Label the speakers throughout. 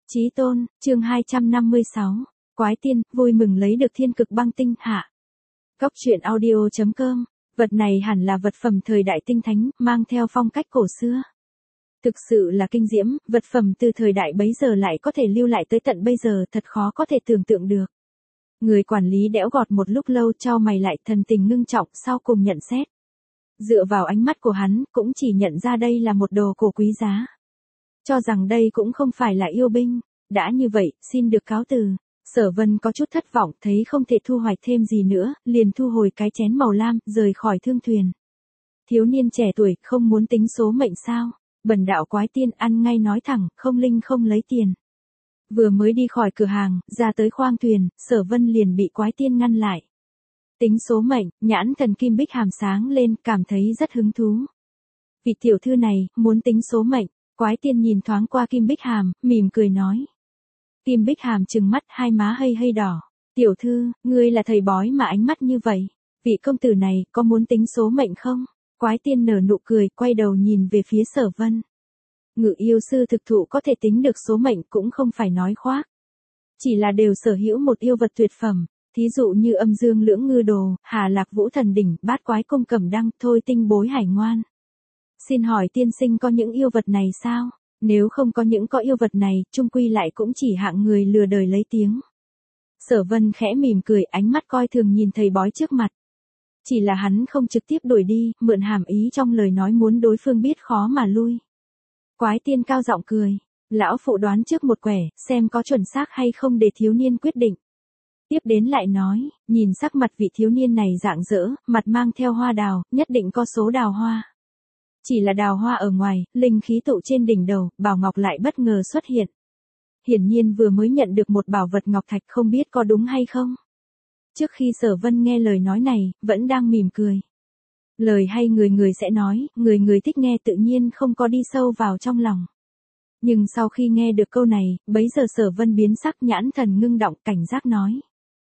Speaker 1: Chí tôn, chương 256. Quái tiên, vui mừng lấy được thiên cực băng tinh hạ. Góc truyện audio.com. Vật này hẳn là vật phẩm thời đại tinh thánh, mang theo phong cách cổ xưa. Thực sự là kinh diễm, vật phẩm từ thời đại bấy giờ lại có thể lưu lại tới tận bây giờ, thật khó có thể tưởng tượng được. Người quản lý đẽo gọt một lúc lâu, chau mày lại, thần tình ngưng trọng, sau cùng nhận xét. Dựa vào ánh mắt của hắn, cũng chỉ nhận ra đây là một đồ cổ quý giá. Cho rằng đây cũng không phải là yêu binh. Đã như vậy, xin được cáo từ. Sở Vân có chút thất vọng, thấy không thể thu hoạch thêm gì nữa, liền thu hồi cái chén màu lam, rời khỏi thương thuyền. Thiếu niên trẻ tuổi, không muốn tính số mệnh sao? Bần đạo quái tiên ăn ngay nói thẳng, không linh không lấy tiền. Vừa mới đi khỏi cửa hàng, ra tới khoang thuyền, Sở Vân liền bị quái tiên ngăn lại. Tính số mệnh, nhãn thần Kim Bích Hàm sáng lên, cảm thấy rất hứng thú. Vị tiểu thư này, muốn tính số mệnh. Quái tiên nhìn thoáng qua Kim Bích Hàm, mỉm cười nói. Kim Bích Hàm trừng mắt, hai má hơi hơi đỏ. Tiểu thư, ngươi là thầy bói mà ánh mắt như vậy. Vị công tử này, có muốn tính số mệnh không? Quái tiên nở nụ cười, quay đầu nhìn về phía Sở Vân. Ngự yêu sư thực thụ có thể tính được số mệnh cũng không phải nói khoác. Chỉ là đều sở hữu một yêu vật tuyệt phẩm. Thí dụ như âm dương lưỡng ngư đồ, Hà Lạc Vũ Thần Đỉnh, Bát Quái Cung Cẩm Đăng, Thôi Tinh Bối Hải Ngoan. Xin hỏi tiên sinh có những yêu vật này sao? Nếu không có những có yêu vật này, chung quy lại cũng chỉ hạng người lừa đời lấy tiếng. Sở Vân khẽ mỉm cười, ánh mắt coi thường nhìn thầy bói trước mặt. Chỉ là hắn không trực tiếp đuổi đi, mượn hàm ý trong lời nói muốn đối phương biết khó mà lui. Quái tiên cao giọng cười. Lão phụ đoán trước một quẻ, xem có chuẩn xác hay không để thiếu niên quyết định. Tiếp đến lại nói, nhìn sắc mặt vị thiếu niên này rạng rỡ, mặt mang theo hoa đào, nhất định có số đào hoa. Chỉ là đào hoa ở ngoài, linh khí tụ trên đỉnh đầu, bảo ngọc lại bất ngờ xuất hiện. Hiển nhiên vừa mới nhận được một bảo vật ngọc thạch, không biết có đúng hay không. Trước khi Sở Vân nghe lời nói này, vẫn đang mỉm cười. Lời hay người người sẽ nói, người người thích nghe tự nhiên không có đi sâu vào trong lòng. Nhưng sau khi nghe được câu này, bấy giờ Sở Vân biến sắc, nhãn thần ngưng động, cảnh giác nói.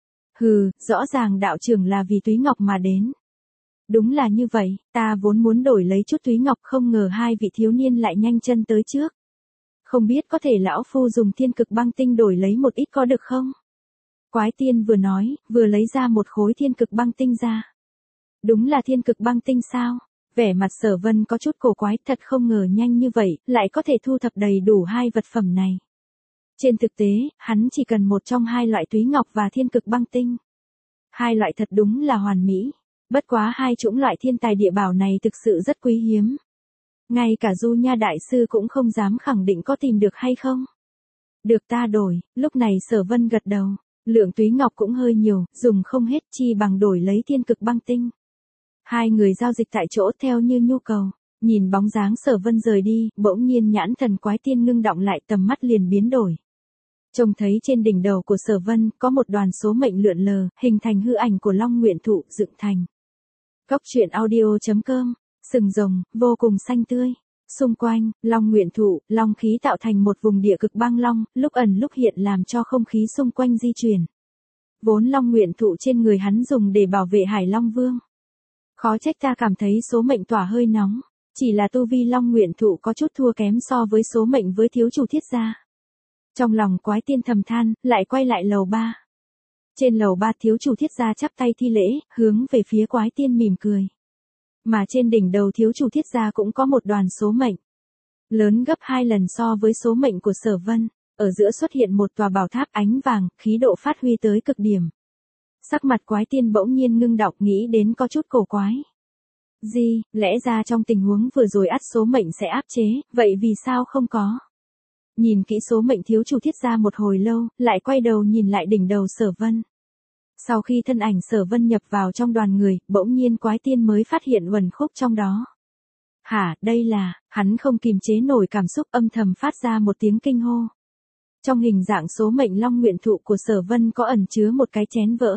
Speaker 1: Hừ, rõ ràng đạo trưởng là vì túy ngọc mà đến. Đúng là như vậy, ta vốn muốn đổi lấy chút túy ngọc, không ngờ hai vị thiếu niên lại nhanh chân tới trước. Không biết có thể lão phu dùng thiên cực băng tinh đổi lấy một ít có được không? Quái tiên vừa nói, vừa lấy ra một khối thiên cực băng tinh ra. Đúng là thiên cực băng tinh sao? Vẻ mặt Sở Vân có chút cổ quái, thật không ngờ nhanh như vậy, lại có thể thu thập đầy đủ hai vật phẩm này. Trên thực tế, hắn chỉ cần một trong hai loại túy ngọc và thiên cực băng tinh. Hai loại thật đúng là hoàn mỹ. Bất quá hai chủng loại thiên tài địa bảo này thực sự rất quý hiếm. Ngay cả Du Nha Đại Sư cũng không dám khẳng định có tìm được hay không. Được ta đổi, lúc này Sở Vân gật đầu. Lượng túy ngọc cũng hơi nhiều, dùng không hết, chi bằng đổi lấy thiên cực băng tinh. Hai người giao dịch tại chỗ theo như nhu cầu. Nhìn bóng dáng Sở Vân rời đi, bỗng nhiên nhãn thần quái tiên ngưng động lại, tầm mắt liền biến đổi. Trông thấy trên đỉnh đầu của Sở Vân có một đoàn số mệnh lượn lờ, hình thành hư ảnh của Long Nguyện Thụ dựng thành. Góc truyện audio.com. Sừng rồng, vô cùng xanh tươi. Xung quanh, Long Nguyện Thụ, long khí tạo thành một vùng địa cực băng long, lúc ẩn lúc hiện làm cho không khí xung quanh di chuyển. Vốn Long Nguyện Thụ trên người hắn dùng để bảo vệ Hải Long Vương. Khó trách ta cảm thấy số mệnh tỏa hơi nóng. Chỉ là tu vi Long Nguyện Thụ có chút thua kém so với số mệnh với thiếu chủ Thiết gia. Trong lòng quái tiên thầm than, lại quay lại lầu 3. Trên lầu 3 thiếu chủ Thiết gia chắp tay thi lễ, hướng về phía quái tiên mỉm cười. Mà trên đỉnh đầu thiếu chủ Thiết gia cũng có một đoàn số mệnh. Lớn gấp 2 lần so với số mệnh của Sở Vân. Ở giữa xuất hiện một tòa bảo tháp ánh vàng, khí độ phát huy tới cực điểm. Sắc mặt quái tiên bỗng nhiên ngưng đọng, nghĩ đến có chút cổ quái. Gì, lẽ ra trong tình huống vừa rồi ắt số mệnh sẽ áp chế, vậy vì sao không có? Nhìn kỹ số mệnh thiếu chủ Thiết gia một hồi lâu, lại quay đầu nhìn lại đỉnh đầu Sở Vân. Sau khi thân ảnh Sở Vân nhập vào trong đoàn người, bỗng nhiên quái tiên mới phát hiện uẩn khúc trong đó. Hả, đây là, hắn không kìm chế nổi cảm xúc, âm thầm phát ra một tiếng kinh hô. Trong hình dạng số mệnh Long Nguyện Thụ của Sở Vân có ẩn chứa một cái chén vỡ.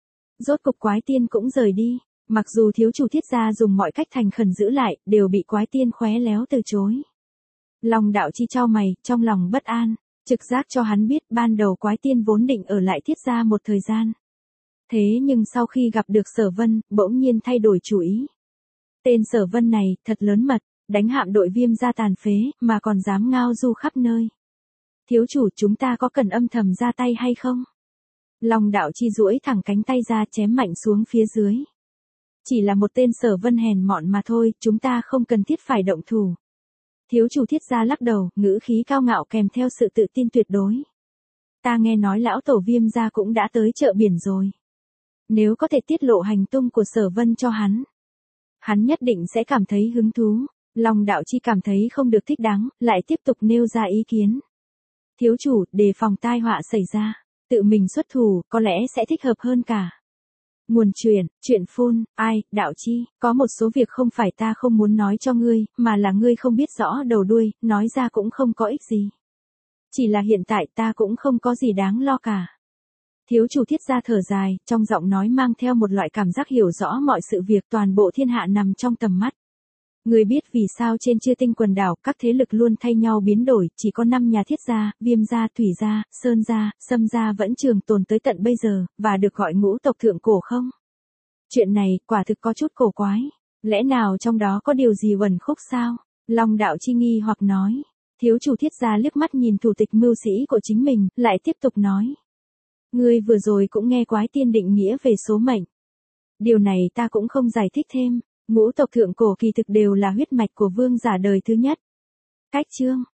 Speaker 1: Rốt cục quái tiên cũng rời đi, mặc dù thiếu chủ Thiết gia dùng mọi cách thành khẩn giữ lại, đều bị quái tiên khóe léo từ chối. Long đạo chi chau mày, trong lòng bất an, trực giác cho hắn biết ban đầu quái tiên vốn định ở lại Thiết gia một thời gian. Thế nhưng sau khi gặp được Sở Vân, bỗng nhiên thay đổi chủ ý. Tên Sở Vân này, thật lớn mật, đánh hạm đội Viêm gia tàn phế, mà còn dám ngao du khắp nơi. Thiếu chủ, chúng ta có cần âm thầm ra tay hay không? Long Đạo Chi duỗi thẳng cánh tay ra chém mạnh xuống phía dưới. Chỉ là một tên Sở Vân hèn mọn mà thôi, chúng ta không cần thiết phải động thủ. Thiếu chủ Thiết Gia lắc đầu, ngữ khí cao ngạo kèm theo sự tự tin tuyệt đối. Ta nghe nói lão tổ Viêm gia cũng đã tới chợ biển rồi. Nếu có thể tiết lộ hành tung của Sở Vân cho hắn nhất định sẽ cảm thấy hứng thú. Long Đạo Chi cảm thấy không được thích đáng, lại tiếp tục nêu ra ý kiến. Thiếu chủ, đề phòng tai họa xảy ra, tự mình xuất thủ, có lẽ sẽ thích hợp hơn cả. Nguồn chuyện phun, ai, Đạo Chi, có một số việc không phải ta không muốn nói cho ngươi, mà là ngươi không biết rõ đầu đuôi, nói ra cũng không có ích gì. Chỉ là hiện tại ta cũng không có gì đáng lo cả. Thiếu chủ Thiết Gia thở dài, trong giọng nói mang theo một loại cảm giác hiểu rõ mọi sự việc, toàn bộ thiên hạ nằm trong tầm mắt. Người biết vì sao trên Chư Tinh quần đảo các thế lực luôn thay nhau biến đổi, chỉ có 5 nhà Thiết gia, Viêm gia, Thủy gia, Sơn gia, Sâm gia vẫn trường tồn tới tận bây giờ, và được gọi ngũ tộc thượng cổ không? Chuyện này, quả thực có chút cổ quái. Lẽ nào trong đó có điều gì uẩn khúc sao? Long Đạo Chi nghi hoặc nói. Thiếu chủ Thiết gia liếc mắt nhìn thủ tịch mưu sĩ của chính mình, lại tiếp tục nói. Ngươi vừa rồi cũng nghe Quái Tiên định nghĩa về số mệnh. Điều này ta cũng không giải thích thêm. Ngũ tộc thượng cổ kỳ thực đều là huyết mạch của vương giả đời thứ nhất. Cách chương